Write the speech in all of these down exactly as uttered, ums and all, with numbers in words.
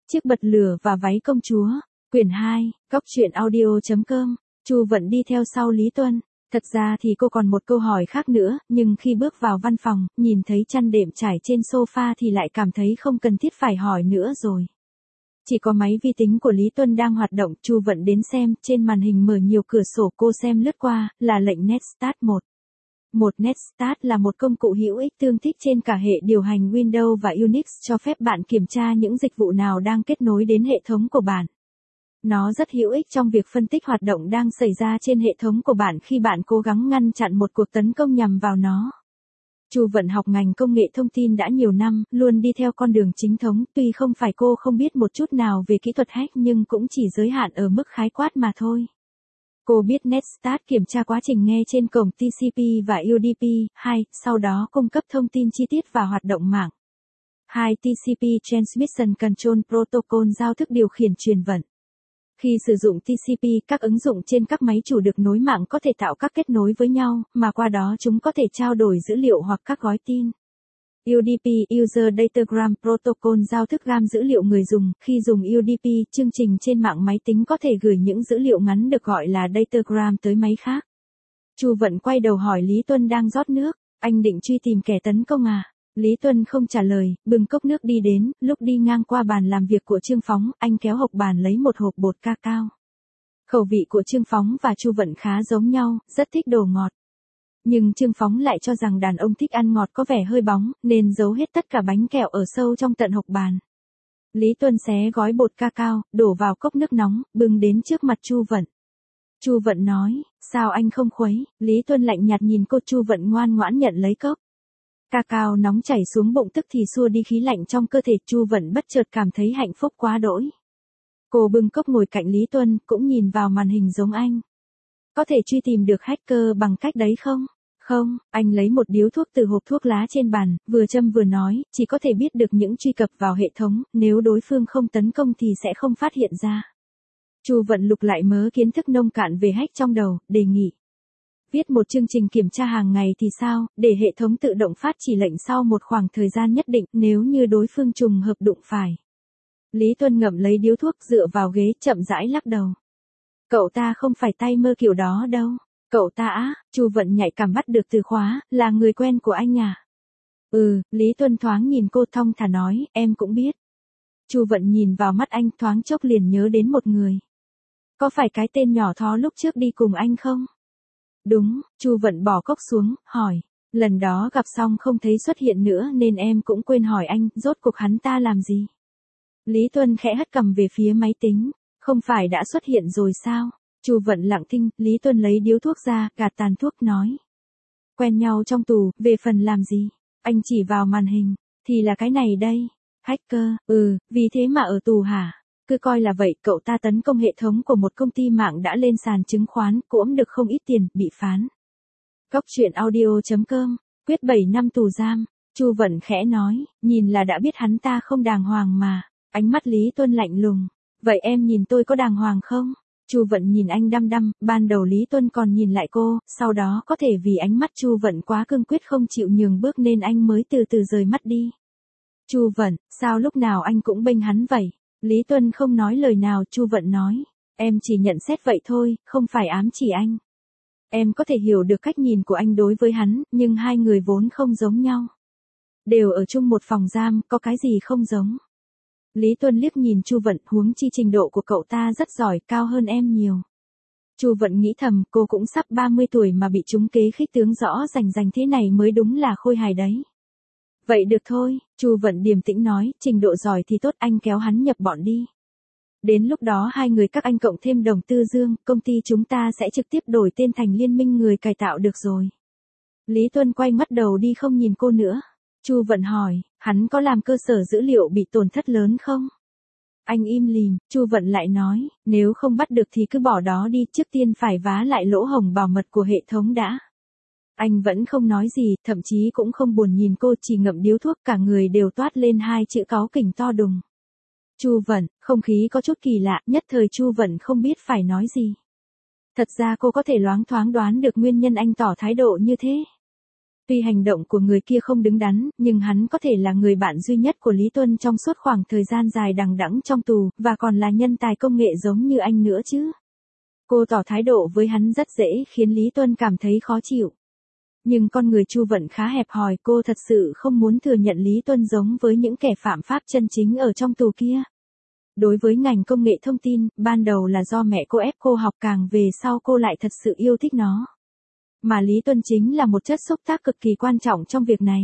Chiếc bật lửa và váy công chúa, quyển hai, góc truyện audio chấm com, Chu Vận đi theo sau Lý Tuân. Thật ra thì cô còn một câu hỏi khác nữa, nhưng khi bước vào văn phòng, nhìn thấy chăn đệm trải trên sofa thì lại cảm thấy không cần thiết phải hỏi nữa rồi. Chỉ có máy vi tính của Lý Tuân đang hoạt động, Chu Vận đến xem, trên màn hình mở nhiều cửa sổ, cô xem lướt qua, là lệnh Netstat một. Một Netstat là một công cụ hữu ích tương thích trên cả hệ điều hành Windows và Unix, cho phép bạn kiểm tra những dịch vụ nào đang kết nối đến hệ thống của bạn. Nó rất hữu ích trong việc phân tích hoạt động đang xảy ra trên hệ thống của bạn khi bạn cố gắng ngăn chặn một cuộc tấn công nhằm vào nó. Chu Vận học ngành công nghệ thông tin đã nhiều năm, luôn đi theo con đường chính thống, tuy không phải cô không biết một chút nào về kỹ thuật hack nhưng cũng chỉ giới hạn ở mức khái quát mà thôi. Cô biết Netstat kiểm tra quá trình nghe trên cổng T C P và U D P, hai, sau đó cung cấp thông tin chi tiết và hoạt động mạng. hai. T C P Transmission Control Protocol giao thức điều khiển truyền vận. Khi sử dụng T C P, các ứng dụng trên các máy chủ được nối mạng có thể tạo các kết nối với nhau, mà qua đó chúng có thể trao đổi dữ liệu hoặc các gói tin. U D P User Datagram Protocol giao thức gam dữ liệu người dùng. Khi dùng U D P, chương trình trên mạng máy tính có thể gửi những dữ liệu ngắn được gọi là datagram tới máy khác. Chu Vận quay đầu hỏi Lý Tuân đang rót nước, anh định truy tìm kẻ tấn công à? Lý Tuân không trả lời, bưng cốc nước đi đến, lúc đi ngang qua bàn làm việc của Trương Phóng, anh kéo hộc bàn lấy một hộp bột cacao. Khẩu vị của Trương Phóng và Chu Vận khá giống nhau, rất thích đồ ngọt. Nhưng Trương Phóng lại cho rằng đàn ông thích ăn ngọt có vẻ hơi bóng, nên giấu hết tất cả bánh kẹo ở sâu trong tận hộc bàn. Lý Tuân xé gói bột cacao, đổ vào cốc nước nóng, bưng đến trước mặt Chu Vận. Chu Vận nói, sao anh không khuấy? Lý Tuân lạnh nhạt nhìn cô. Chu Vận ngoan ngoãn nhận lấy cốc. Cacao nóng chảy xuống bụng tức thì xua đi khí lạnh trong cơ thể. Chu Vận bất chợt cảm thấy hạnh phúc quá đỗi. Cô bưng cốc ngồi cạnh Lý Tuân, cũng nhìn vào màn hình giống anh. Có thể truy tìm được hacker bằng cách đấy không? Không, anh lấy một điếu thuốc từ hộp thuốc lá trên bàn, vừa châm vừa nói, chỉ có thể biết được những truy cập vào hệ thống, nếu đối phương không tấn công thì sẽ không phát hiện ra. Chu Vận lục lại mớ kiến thức nông cạn về hack trong đầu, đề nghị. Viết một chương trình kiểm tra hàng ngày thì sao, để hệ thống tự động phát chỉ lệnh sau một khoảng thời gian nhất định, nếu như đối phương trùng hợp đụng phải. Lý Tuân ngậm lấy điếu thuốc, dựa vào ghế, chậm rãi lắc đầu. Cậu ta không phải tay mơ kiểu đó đâu. Cậu ta á, Chu Vận nhạy cảm bắt được từ khóa, là người quen của anh à? Ừ, Lý Tuân thoáng nhìn cô thong thả nói, em cũng biết. Chu Vận nhìn vào mắt anh, thoáng chốc liền nhớ đến một người. Có phải cái tên nhỏ thó lúc trước đi cùng anh không? Đúng, Chu Vận bỏ cốc xuống, hỏi. Lần đó gặp xong không thấy xuất hiện nữa nên em cũng quên hỏi anh, rốt cuộc hắn ta làm gì? Lý Tuân khẽ hất cằm về phía máy tính. Không phải đã xuất hiện rồi sao? Chu Vận lặng thinh, Lý Tuân lấy điếu thuốc ra, gạt tàn thuốc nói. Quen nhau trong tù, về phần làm gì? Anh chỉ vào màn hình, thì là cái này đây. Hacker, ừ, vì thế mà ở tù hả? Cứ coi là vậy, cậu ta tấn công hệ thống của một công ty mạng đã lên sàn chứng khoán, cũng được không ít tiền, bị phán. Góc truyện audio chấm com, quyết bảy năm tù giam. Chu Vận khẽ nói, nhìn là đã biết hắn ta không đàng hoàng mà. Ánh mắt Lý Tuân lạnh lùng. Vậy em nhìn tôi có đàng hoàng không? Chu Vận nhìn anh đăm đăm, ban đầu Lý Tuân còn nhìn lại cô, sau đó có thể vì ánh mắt Chu Vận quá cương quyết không chịu nhường bước nên anh mới từ từ rời mắt đi. Chu Vận, sao lúc nào anh cũng bênh hắn vậy? Lý Tuân không nói lời nào. Chu Vận nói, em chỉ nhận xét vậy thôi, không phải ám chỉ anh. Em có thể hiểu được cách nhìn của anh đối với hắn, nhưng hai người vốn không giống nhau. Đều ở chung một phòng giam, có cái gì không giống? Lý Tuân liếc nhìn Chu Vận, huống chi trình độ của cậu ta rất giỏi, cao hơn em nhiều. Chu Vận nghĩ thầm, cô cũng sắp ba mươi tuổi mà bị trúng kế khích tướng rõ rành rành thế này mới đúng là khôi hài đấy. Vậy được thôi, Chu Vận điềm tĩnh nói, trình độ giỏi thì tốt, anh kéo hắn nhập bọn đi. Đến lúc đó hai người các anh cộng thêm Đồng Tư Dương, công ty chúng ta sẽ trực tiếp đổi tên thành Liên minh người cải tạo được rồi. Lý Tuân quay mắt đầu đi không nhìn cô nữa. Chu Vận hỏi, hắn có làm cơ sở dữ liệu bị tổn thất lớn không? Anh im lìm. Chu Vận lại nói, nếu không bắt được thì cứ bỏ đó đi, trước tiên phải vá lại lỗ hổng bảo mật của hệ thống đã. Anh vẫn không nói gì, thậm chí cũng không buồn nhìn cô, chỉ ngậm điếu thuốc, cả người đều toát lên hai chữ cáu kỉnh to đùng. Chu Vận, không khí có chút kỳ lạ, nhất thời Chu Vận không biết phải nói gì. Thật ra cô có thể loáng thoáng đoán được nguyên nhân anh tỏ thái độ như thế. Tuy hành động của người kia không đứng đắn, nhưng hắn có thể là người bạn duy nhất của Lý Tuân trong suốt khoảng thời gian dài đằng đẵng trong tù, và còn là nhân tài công nghệ giống như anh nữa chứ. Cô tỏ thái độ với hắn rất dễ khiến Lý Tuân cảm thấy khó chịu. Nhưng con người Chu Vận khá hẹp hòi, cô thật sự không muốn thừa nhận Lý Tuân giống với những kẻ phạm pháp chân chính ở trong tù kia. Đối với ngành công nghệ thông tin, ban đầu là do mẹ cô ép cô học, càng về sau cô lại thật sự yêu thích nó. Mà Lý Tuân chính là một chất xúc tác cực kỳ quan trọng trong việc này.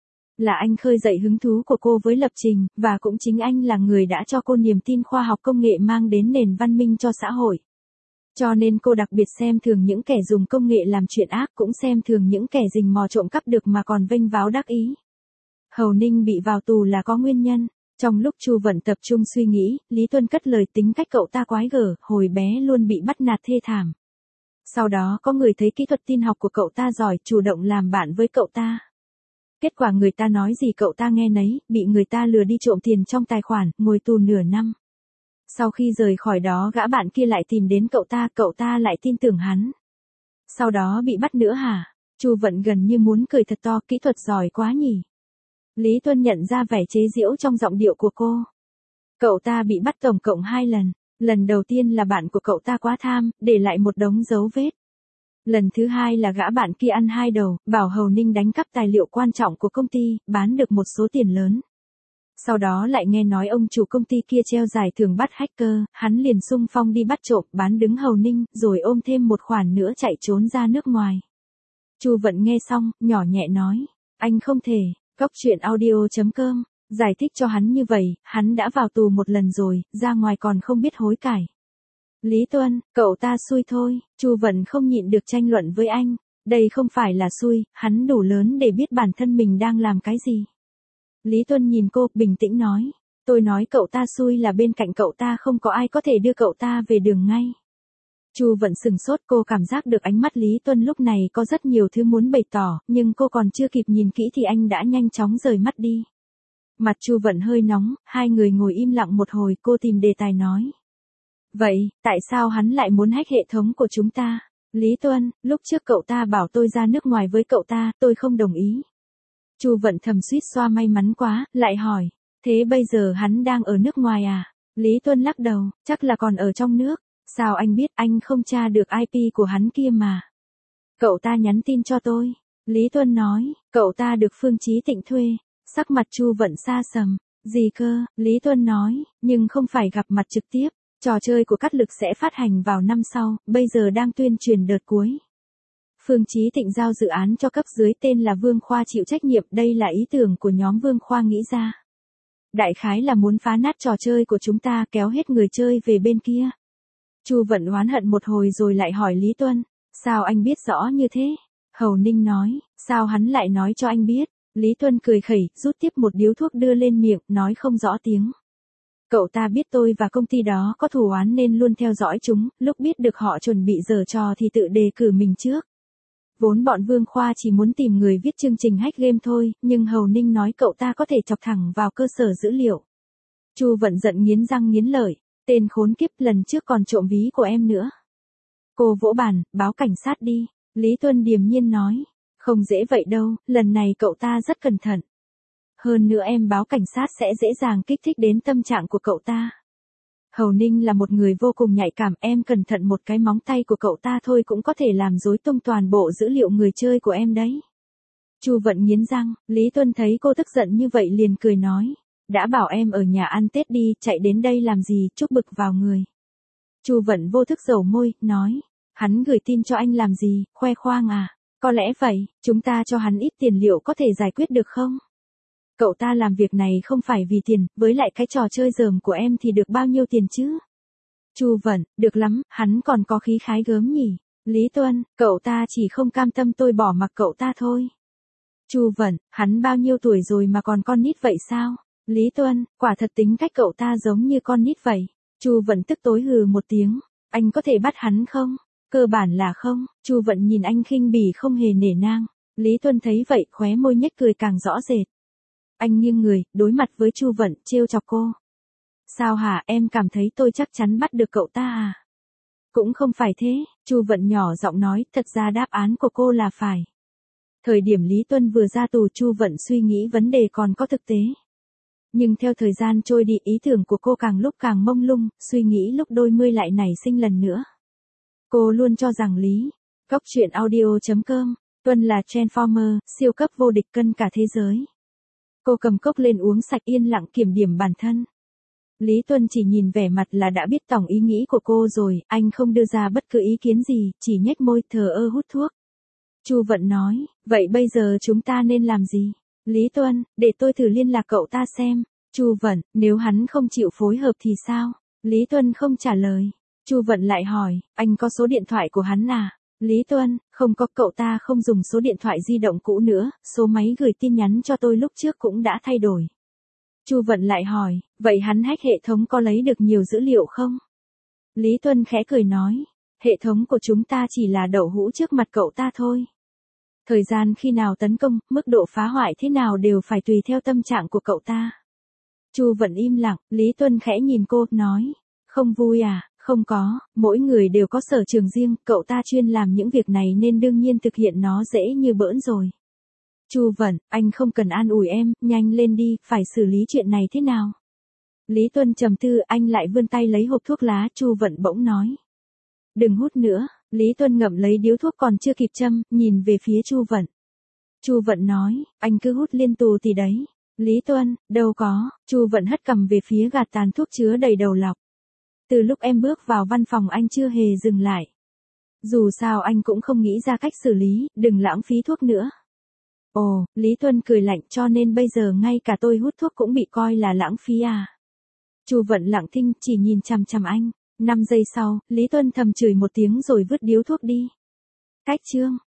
Là anh khơi dậy hứng thú của cô với lập trình, và cũng chính anh là người đã cho cô niềm tin khoa học công nghệ mang đến nền văn minh cho xã hội. Cho nên cô đặc biệt xem thường những kẻ dùng công nghệ làm chuyện ác, cũng xem thường những kẻ rình mò trộm cắp được mà còn vênh váo đắc ý. Hầu Ninh bị vào tù là có nguyên nhân. Trong lúc Chu Vận tập trung suy nghĩ, Lý Tuân cất lời tính cách cậu ta quái gở, hồi bé luôn bị bắt nạt thê thảm. Sau đó có người thấy kỹ thuật tin học của cậu ta giỏi, chủ động làm bạn với cậu ta. Kết quả người ta nói gì cậu ta nghe nấy, bị người ta lừa đi trộm tiền trong tài khoản, ngồi tù nửa năm. Sau khi rời khỏi đó, gã bạn kia lại tìm đến cậu ta, cậu ta lại tin tưởng hắn. Sau đó bị bắt nữa hả? Chu Vận gần như muốn cười thật to, kỹ thuật giỏi quá nhỉ. Lý Tuân nhận ra vẻ chế giễu trong giọng điệu của cô. Cậu ta bị bắt tổng cộng hai lần. Lần đầu tiên là bạn của cậu ta quá tham, để lại một đống dấu vết. Lần thứ hai là gã bạn kia ăn hai đầu, bảo Hầu Ninh đánh cắp tài liệu quan trọng của công ty, bán được một số tiền lớn. Sau đó lại nghe nói ông chủ công ty kia treo giải thưởng bắt hacker, hắn liền xung phong đi bắt trộm, bán đứng Hầu Ninh, rồi ôm thêm một khoản nữa chạy trốn ra nước ngoài. Chu Vận nghe xong, nhỏ nhẹ nói, anh không thể. Góc truyện audio chấm com giải thích cho hắn như vậy, hắn đã vào tù một lần rồi, ra ngoài còn không biết hối cải. Lý Tuân, cậu ta xui thôi. Chu Vận không nhịn được tranh luận với anh. Đây không phải là xui, hắn đủ lớn để biết bản thân mình đang làm cái gì. Lý Tuân nhìn cô, bình tĩnh nói. Tôi nói cậu ta xui là bên cạnh cậu ta không có ai có thể đưa cậu ta về đường ngay. Chu Vận sừng sốt, cô cảm giác được ánh mắt Lý Tuân lúc này có rất nhiều thứ muốn bày tỏ, nhưng cô còn chưa kịp nhìn kỹ thì anh đã nhanh chóng rời mắt đi. Mặt Chu Vận hơi nóng, hai người ngồi im lặng một hồi, cô tìm đề tài nói. Vậy, tại sao hắn lại muốn hack hệ thống của chúng ta? Lý Tuân, lúc trước cậu ta bảo tôi ra nước ngoài với cậu ta, tôi không đồng ý. Chu Vận thầm suýt xoa may mắn quá, lại hỏi. Thế bây giờ hắn đang ở nước ngoài à? Lý Tuân lắc đầu, chắc là còn ở trong nước. Sao anh biết? Anh không tra được i pê của hắn kia mà. Cậu ta nhắn tin cho tôi. Lý Tuân nói, cậu ta được Phương Chí Tịnh thuê. Sắc mặt Chu Vận xa sầm. Gì cơ? Lý Tuân nói, nhưng không phải gặp mặt trực tiếp. Trò chơi của Cát Lực sẽ phát hành vào năm sau, bây giờ đang tuyên truyền đợt cuối. Phương Chí Tịnh giao dự án cho cấp dưới tên là Vương Khoa chịu trách nhiệm, đây là ý tưởng của nhóm Vương Khoa nghĩ ra. Đại khái là muốn phá nát trò chơi của chúng ta, kéo hết người chơi về bên kia. Chu Vận oán hận một hồi rồi lại hỏi Lý Tuân, sao anh biết rõ như thế? Hầu Ninh nói, sao hắn lại nói cho anh biết? Lý Tuân cười khẩy, rút tiếp một điếu thuốc đưa lên miệng, nói không rõ tiếng. Cậu ta biết tôi và công ty đó có thù oán nên luôn theo dõi chúng, lúc biết được họ chuẩn bị giở trò thì tự đề cử mình trước. Vốn bọn Vương Khoa chỉ muốn tìm người viết chương trình hack game thôi, nhưng Hầu Ninh nói cậu ta có thể chọc thẳng vào cơ sở dữ liệu. Chu Vận giận nghiến răng nghiến lợi, tên khốn kiếp, lần trước còn trộm ví của em nữa. Cô vỗ bàn, báo cảnh sát đi. Lý Tuân điềm nhiên nói, không dễ vậy đâu, lần này cậu ta rất cẩn thận. Hơn nữa em báo cảnh sát sẽ dễ dàng kích thích đến tâm trạng của cậu ta. Hầu Ninh là một người vô cùng nhạy cảm, em cẩn thận một cái móng tay của cậu ta thôi cũng có thể làm rối tung toàn bộ dữ liệu người chơi của em đấy. Chu Vận nghiến răng, Lý Tuân thấy cô tức giận như vậy liền cười nói, đã bảo em ở nhà ăn Tết đi, chạy đến đây làm gì, trút bực vào người. Chu Vận vô thức dầu môi, nói, hắn gửi tin cho anh làm gì, khoe khoang à, có lẽ vậy, chúng ta cho hắn ít tiền liệu có thể giải quyết được không? Cậu ta làm việc này không phải vì tiền, với lại cái trò chơi dởm của em thì được bao nhiêu tiền chứ? Chu Vận, được lắm, hắn còn có khí khái gớm nhỉ. Lý Tuân, cậu ta chỉ không cam tâm tôi bỏ mặc cậu ta thôi. Chu Vận, hắn bao nhiêu tuổi rồi mà còn con nít vậy sao? Lý Tuân, quả thật tính cách cậu ta giống như con nít vậy. Chu Vận tức tối hừ một tiếng, anh có thể bắt hắn không? Cơ bản là không. Chu Vận nhìn anh khinh bỉ không hề nể nang. Lý Tuân thấy vậy, khóe môi nhếch cười càng rõ rệt. Anh nghiêng người, đối mặt với Chu Vận, trêu chọc cô. Sao hả, em cảm thấy tôi chắc chắn bắt được cậu ta à? Cũng không phải thế, Chu Vận nhỏ giọng nói, thật ra đáp án của cô là phải. Thời điểm Lý Tuân vừa ra tù, Chu Vận suy nghĩ vấn đề còn có thực tế. Nhưng theo thời gian trôi đi, ý tưởng của cô càng lúc càng mông lung, suy nghĩ lúc đôi mươi lại nảy sinh lần nữa. Cô luôn cho rằng Lý, Cốc truyện audio chấm com, Tuân là Transformer, siêu cấp vô địch cân cả thế giới. Cô cầm cốc lên uống sạch, yên lặng kiểm điểm bản thân. Lý Tuân chỉ nhìn vẻ mặt là đã biết tổng ý nghĩ của cô rồi, anh không đưa ra bất cứ ý kiến gì, chỉ nhếch môi thờ ơ hút thuốc. Chu Vận nói, vậy bây giờ chúng ta nên làm gì? Lý Tuân, để tôi thử liên lạc cậu ta xem. Chu Vận, nếu hắn không chịu phối hợp thì sao? Lý Tuân không trả lời. Chu Vận lại hỏi, anh có số điện thoại của hắn à? Lý Tuân, không có, cậu ta không dùng số điện thoại di động cũ nữa, số máy gửi tin nhắn cho tôi lúc trước cũng đã thay đổi. Chu Vận lại hỏi, vậy hắn hack hệ thống có lấy được nhiều dữ liệu không? Lý Tuân khẽ cười nói, hệ thống của chúng ta chỉ là đậu hũ trước mặt cậu ta thôi. Thời gian khi nào tấn công, mức độ phá hoại thế nào đều phải tùy theo tâm trạng của cậu ta. Chu Vận im lặng, Lý Tuân khẽ nhìn cô, nói, không vui à? Không có, mỗi người đều có sở trường riêng, cậu ta chuyên làm những việc này nên đương nhiên thực hiện nó dễ như bỡn rồi. Chu Vận, anh không cần an ủi em, nhanh lên đi, phải xử lý chuyện này thế nào? Lý Tuân trầm tư, anh lại vươn tay lấy hộp thuốc lá, Chu Vận bỗng nói. Đừng hút nữa, Lý Tuân ngậm lấy điếu thuốc còn chưa kịp châm, nhìn về phía Chu Vận. Chu Vận nói, anh cứ hút liên tù thì đấy. Lý Tuân, đâu có, Chu Vận hất cằm về phía gạt tàn thuốc chứa đầy đầu lọc. Từ lúc em bước vào văn phòng anh chưa hề dừng lại. Dù sao anh cũng không nghĩ ra cách xử lý, đừng lãng phí thuốc nữa. Ồ, Lý Tuân cười lạnh, cho nên bây giờ ngay cả tôi hút thuốc cũng bị coi là lãng phí à? Chu Vận lặng thinh, chỉ nhìn chằm chằm anh. Năm giây sau, Lý Tuân thầm chửi một tiếng rồi vứt điếu thuốc đi. Cách chương.